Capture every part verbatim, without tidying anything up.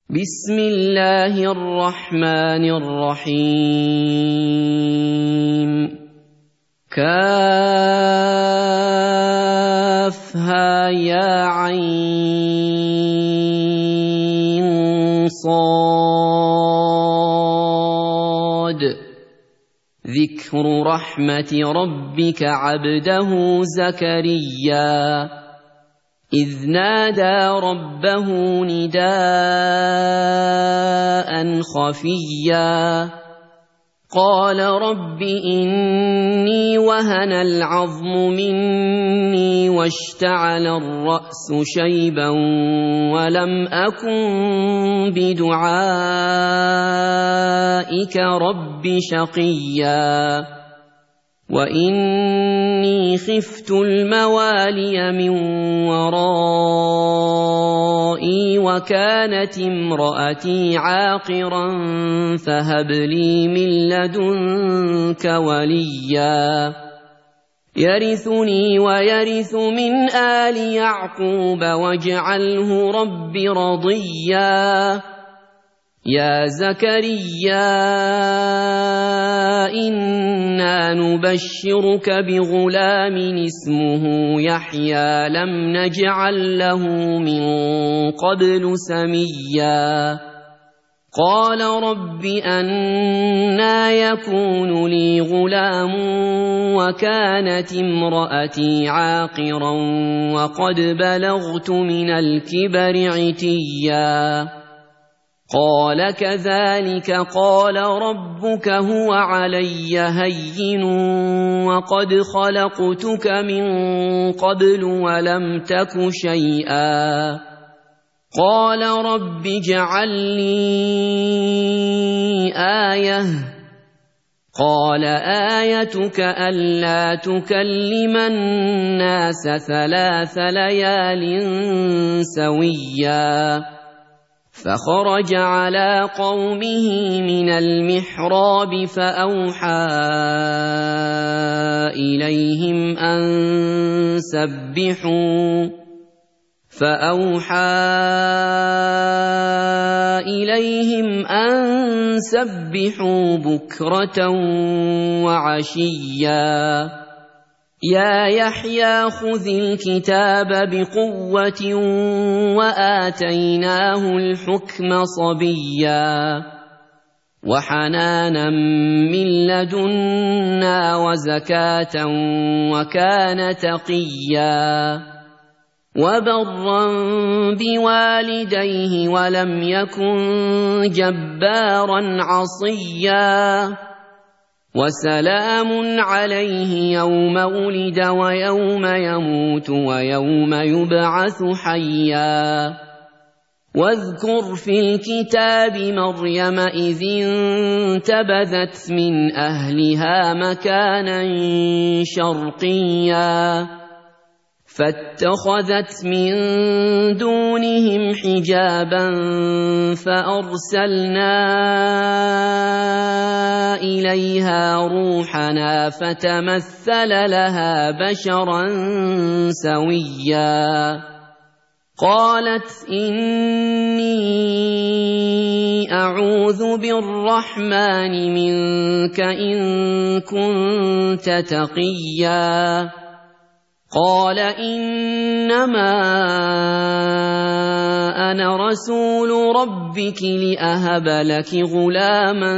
بسم الله الرحمن الرحيم كافها يا عين صاد ذكر رحمة ربك عبده زكريا إذ نادى ربه نداء خفيا قال رب إني وهن العظم مني واشتعل الرأس شيبا ولم أكن بدعائك رب شقيا وإني خفت الموالي من ورائي وكانت امرأتي عاقرا فهب لي من لدنك وليا يرثني ويرث من آل يعقوب واجعله رب رضيا يا زكريا إنا نبشرك بغلام اسمه يحيى لم نجعل له من قبل سميا قال رب أنى يكون لي غلام وكانت امرأتي عاقرا وقد بلغت من الكبر عتيا قال كذلك قال ربك هو علي هين وقد خلقتك من قبل ولم تك شيئا قال رب اجعل لي آية قال آيتك ألا تكلم الناس ثلاث ليال سويا فخرج على قومه من المحراب فأوحى إليهم أن سبحوا فأوحى إليهم أن سبحوا بكرة وعشيا يا يحيى خذ الكتاب بقوة وآتيناه الحكم صبيا وحنانا من لدنا وزكاة وكان تقيا وبرا بوالديه ولم يكن جبارا عصيا وسلام عليه يوم ولد ويوم يموت ويوم يبعث حيا واذكر في الكتاب مريم إذ انتبذت من أهلها مكانا شرقيا فاتخذت من دونهم حجابا فأرسلنا إليها روحنا فتمثل لها بشرا سويا قالت إني أعوذ بالرحمن منك إن كنت تقيا قال إنما أنا رسول ربك لأهب لك غلاما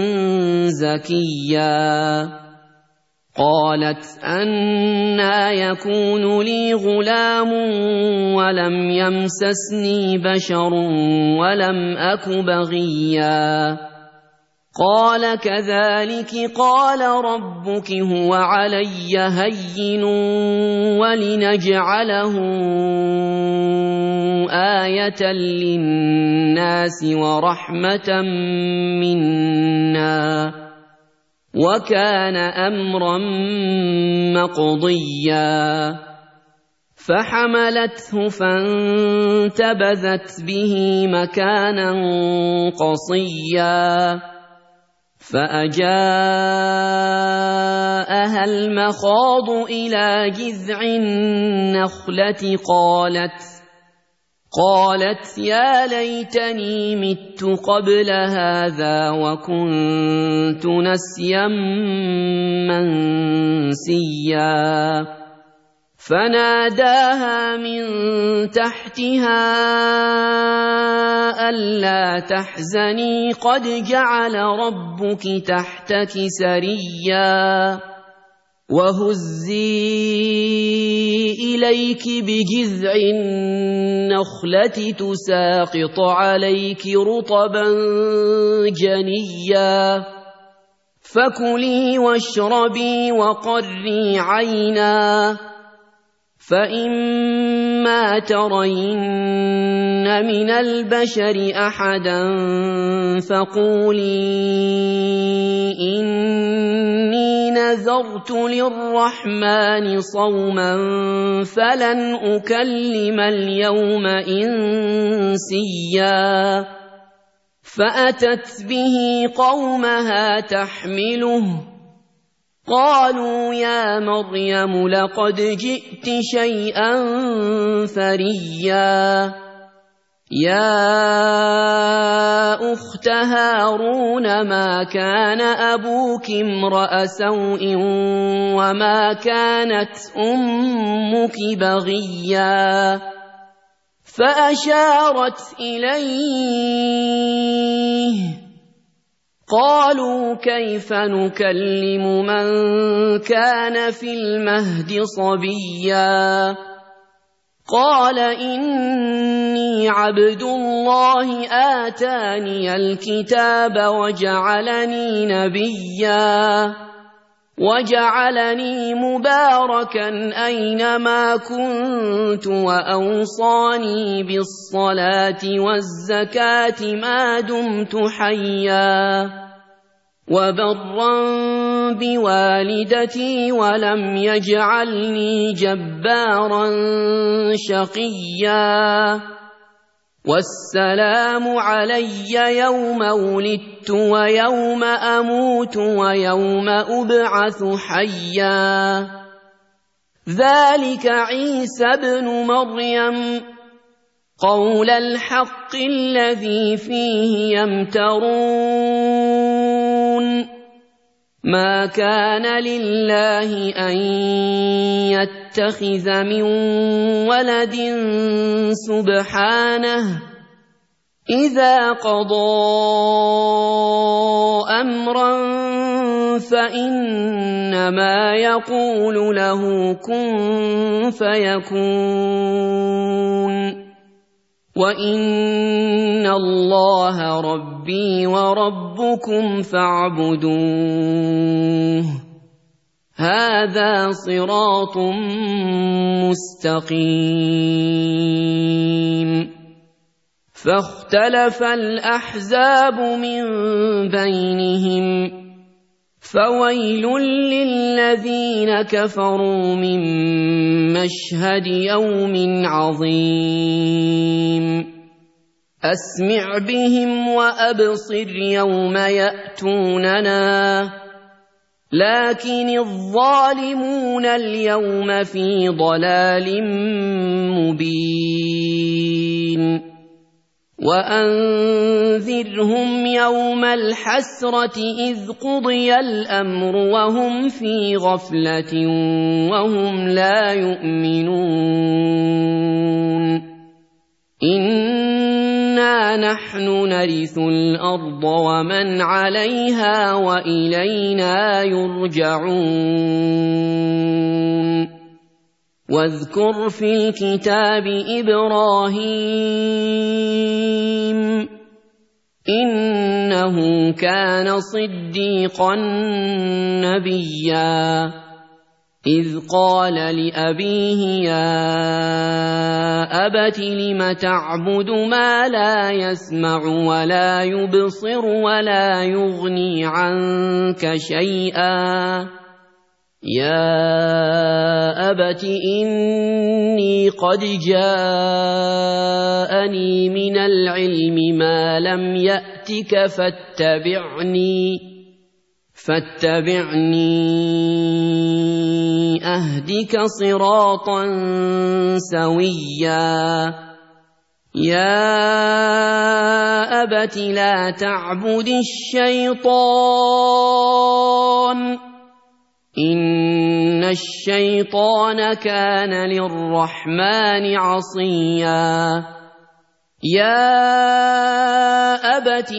زكيا قالت أنى يكون لي غلام ولم يمسسني بشر ولم أك بغيا قال كذلك قال ربك هو علي هين ولنجعله آية للناس ورحمة منا وكان أمرا مقضيا فحملته فانتبذت به مكانا قصيا فأجاءها المخاض إلى جذع النخلة قالت قالت يا ليتني مت قبل هذا وكنت نسيا منسيا فناداها من تحتها ألا تحزني قد جعل ربك تحتك سريا وهزي إليك بجذع النخلة تساقط عليك رطبا جنيا فكلي واشربي وقري عينا فإما ترين من البشر أحدا فقولي إني نذرت للرحمن صوما فلن أكلم اليوم إنسيا فأتت به قومها تحمله قالوا يا مريم لقد جئت شيئا فريا يا أخت هارون ما كان أبوك امرأ سوء وما كانت أمك بغيا فأشارت إليه قالوا كيف نكلم من كان في المهد صبيا قال إني عبد الله آتاني الكتاب وجعلني نبيا وجعلني مباركا أينما كنت وأوصاني بالصلاة والزكاة ما دمت حيا وبرا بوالدتي ولم يجعلني جبارا شقيا والسلام علي يوم ولدت ويوم أموت ويوم أبعث حيا ذلك عيسى ابن مريم قول الحق الذي فيه يمترون ما كان لله أن يتخذ من ولد سبحانه إذا قضى أمرا فإنما يقول له كن فيكون وإن الله ربي وربكم فاعبدوه هذا صراط مستقيم فاختلف الأحزاب من بينهم فويل للذين كفروا من مشهد يوم عظيم أسمع بهم وأبصر يوم يأتوننا لكن الظالمون اليوم في ضلال مبين وأنذرهم يوم الحسرة إذ قضي الأمر وهم في غفلة وهم لا يؤمنون إنا نحن نرث الأرض ومن عليها وإلينا يرجعون واذكر في الكتاب إبراهيم إنه كان صديقا نبيا إذ قال لأبيه يا أبت لم تعبد ما لا يسمع ولا يبصر ولا يغني عنك شيئا يا أبت إني قد جاءني من العلم ما لم يأتك فاتبعني فاتبعني أهدك صراطا سويا يا أبت لا تعبد الشيطان إن الشيطان كان للرحمن عصيا يا أبت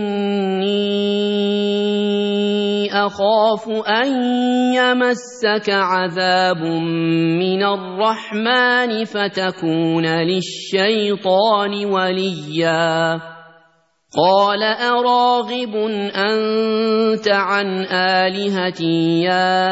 إني أخاف أن يمسك عذاب من الرحمن فتكون للشيطان وليا قال أراغب أنت عن آلهتي يا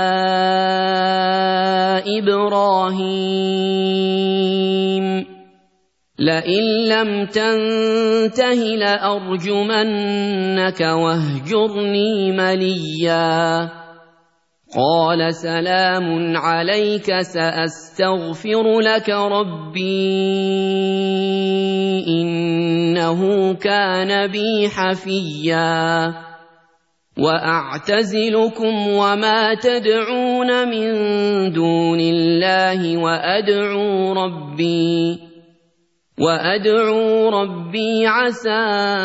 إبراهيم لئن لم تنته لأرجمنك واهجرني مليا قال سلام عليك سأستغفر لك ربي إنه كان بي حفيا وأعتزلكم وما تدعون من دون الله وأدعو ربي وأدعو ربي عسى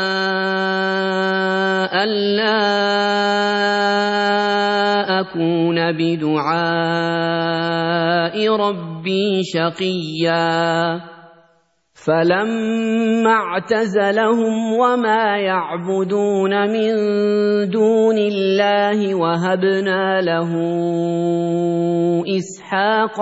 ألا أكون بدعاء ربي شقيا فلما اعتزلهم وما يعبدون من دون الله وهبنا له إسحاق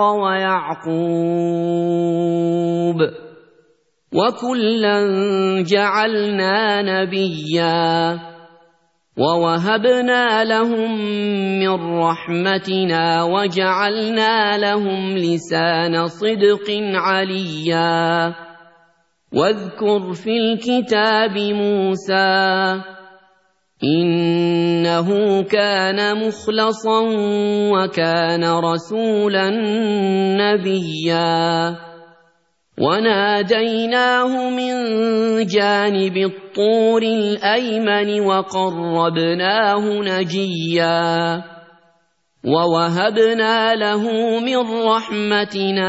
ويعقوب وكلا جعلنا نبيا ووهبنا لهم من رحمتنا وجعلنا لهم لسان صدق عليا واذكر في الكتاب موسى إنه كان مخلصا وكان رسولا نبيا وناديناه من جانب الطور الأيمن وقربناه نجيا ووهبنا له من رحمتنا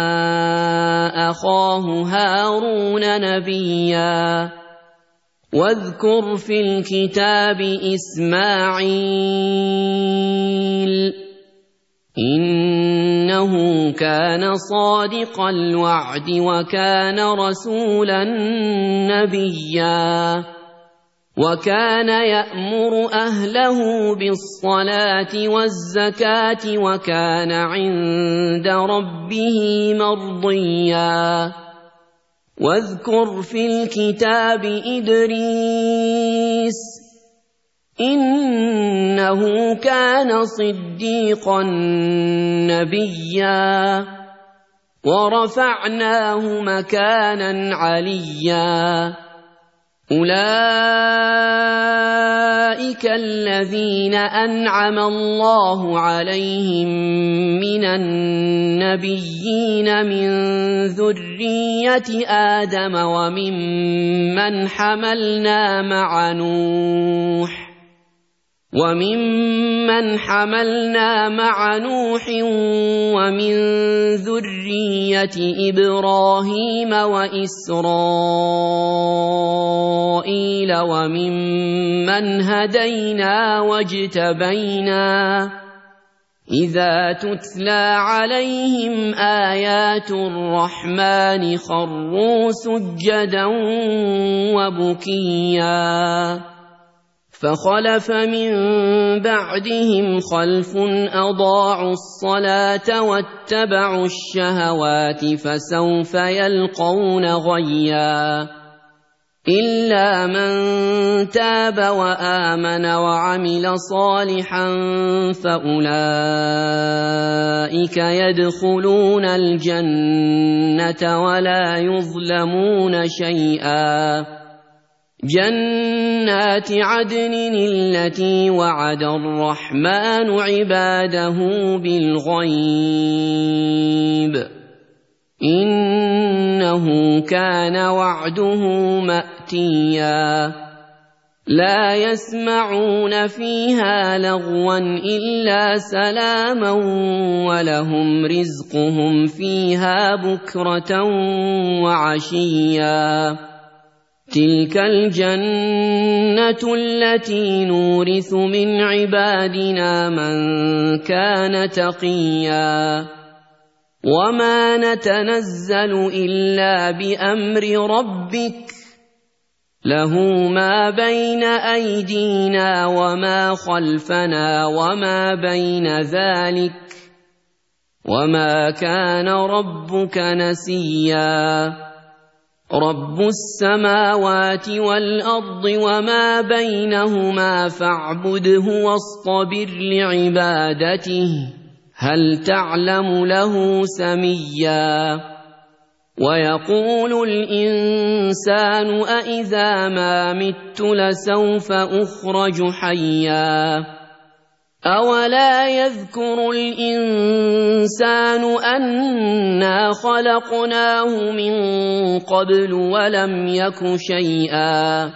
أخاه هارون نبيا واذكر في الكتاب إسماعيل إنه كان صادق الوعد وكان رسولا نبيا وكان يأمر أهله بالصلاة والزكاة وكان عند ربه مرضيا واذكر في الكتاب إدريس إنه كان صديقا نبيا ورفعناه مكانا عليا أولئك الذين أنعم الله عليهم من النبيين من ذرية آدم وممن حملنا مع نوح وممن حملنا مع نوح ومن ذرية إبراهيم وإسرائيل وممن هدينا واجتبينا إذا تتلى عليهم آيات الرحمن خروا سجدا وبكيا فخلف من بعدهم خلف أضاعوا الصلاة واتبعوا الشهوات فسوف يلقون غيا إلا من تاب وآمن وعمل صالحا فأولئك يدخلون الجنة ولا يظلمون شيئا جنات عدن التي وعد الرحمن عباده بالغيب إنه كان وعده مأتيا لا يسمعون فيها لغوا إلا سلاما ولهم رزقهم فيها بكرة وعشيا تلك الجنة التي نورث من عبادنا من كان تقيا وما نتنزل إلا بأمر ربك له ما بين أيدينا وما خلفنا وما بين ذلك وما كان ربك نسيا رب السماوات والأرض وما بينهما فاعبده واصطبر لعبادته هل تعلم له سميا ويقول الإنسان أإذا ما مت لسوف أخرج حيا أولا يذكر الإنسان أنا خلقناه من قبل ولم يك شيئا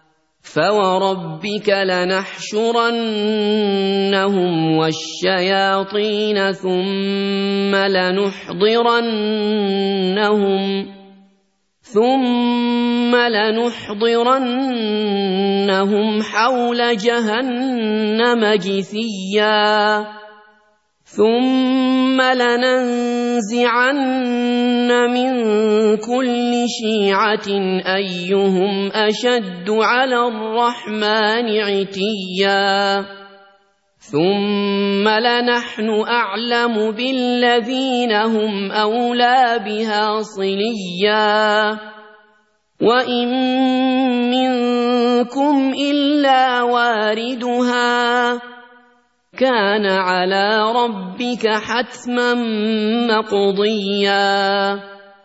فوربك لنحشرنهم والشياطين ثم لنحضرنهم ثم لنحضرنهم حول جهنم جثيا ثم لننزعن من كل شيعة أيهم أشد على الرحمن عتيا ثم لنحن أعلم بالذين هم أولى بها صليا وإن منكم إلا واردها كان على ربك حتما مقضيا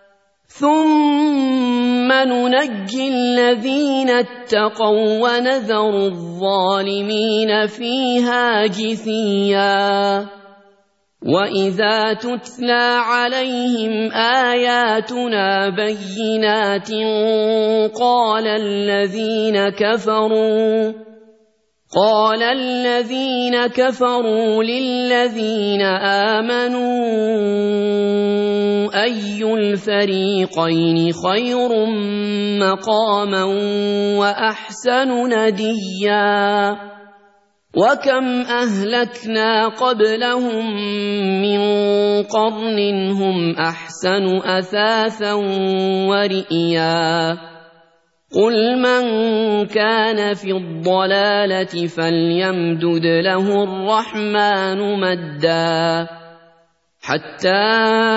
ثم ننجي الذين اتقوا ونذر الظالمين فيها جثيا وإذا تتلى عليهم آياتنا بينات قال الذين كفروا قال الذين كفروا للذين آمنوا أي الفريقين خير مقاما وأحسن نديا وكم أهلكنا قبلهم من قرن هم أحسن أثاثا ورئيا قل من كان في الضلالة فليمدد له الرحمن مدا حتى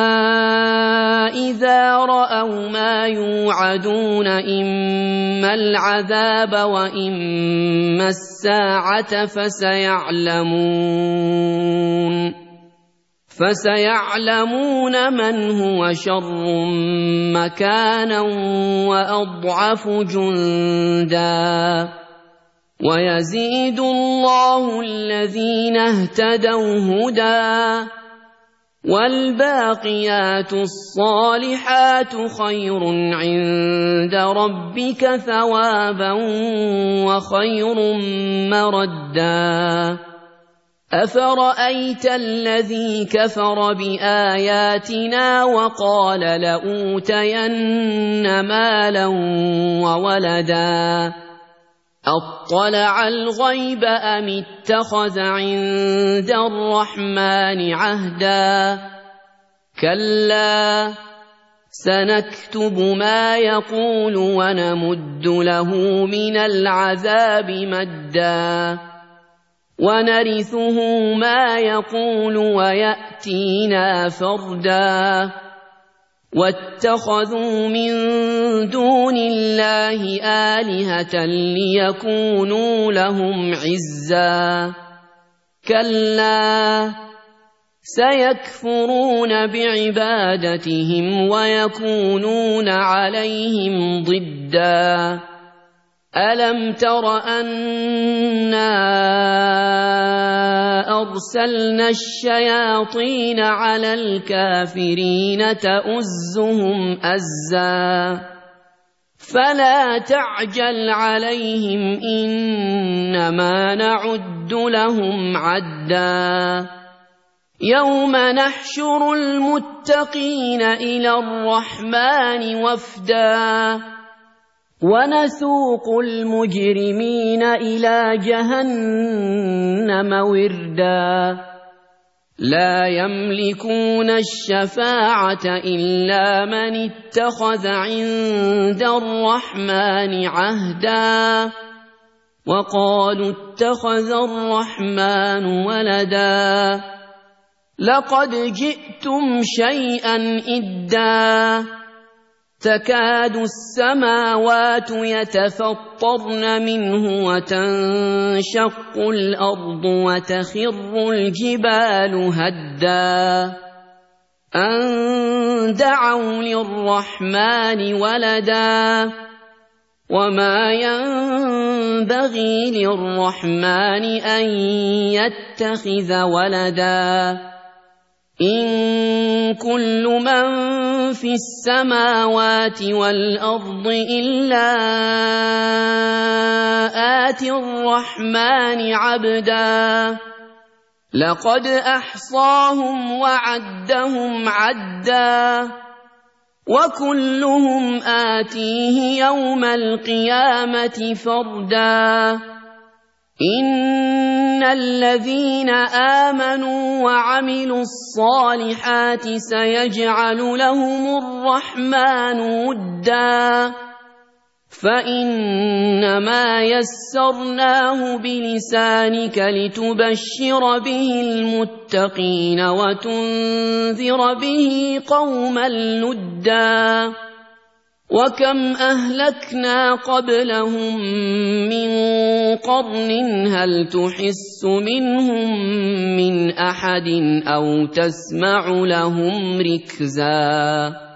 إذا رأوا ما يوعدون إما العذاب وإما الساعة فسيعلمون فسيعلمون من هو شر مكانا وأضعف جندا ويزيد الله الذين اهتدوا هدى والباقيات الصالحات خير عند ربك ثوابا وخير مردا أفرأيت الذي كفر بآياتنا وقال لأوتين مالا وولدا أطلع الغيب أم اتخذ عند الرحمن عهدا كلا سنكتب ما يقول ونمد له من العذاب مدا ونرثه ما يقول ويأتينا فردا واتخذوا من دون الله آلهة ليكونوا لهم عزا كلا سيكفرون بعبادتهم ويكونون عليهم ضدا ألم تر أنا أرسلنا الشياطين على الكافرين تؤزهم أزا فلا تعجل عليهم إنما نعد لهم عدا يوم نحشر المتقين إلى الرحمن وفدا ونسوق المجرمين إلى جهنم وردا لا يملكون الشفاعة إلا من اتخذ عند الرحمن عهدا وقالوا اتخذ الرحمن ولدا لقد جئتم شيئا إدا تكاد السماوات يتفطرن منه وتنشق الأرض وتخر الجبال هدا أن دعوا للرحمن ولدا وما ينبغي للرحمن أن يتخذ ولدا إن كل من في السماوات والأرض إلا آتي الرحمن عبدا لقد أحصاهم وعدهم عدا وكلهم آتيه يوم القيامة فردا إن الذين آمنوا وعملوا الصالحات سيجعل لهم الرحمن ودا فإنما يسرناه بلسانك لتبشر به المتقين وتنذر به قوما لدا وكم أهلكنا قبلهم من قرن هل تحس منهم من أحد أو تسمع لهم ركزا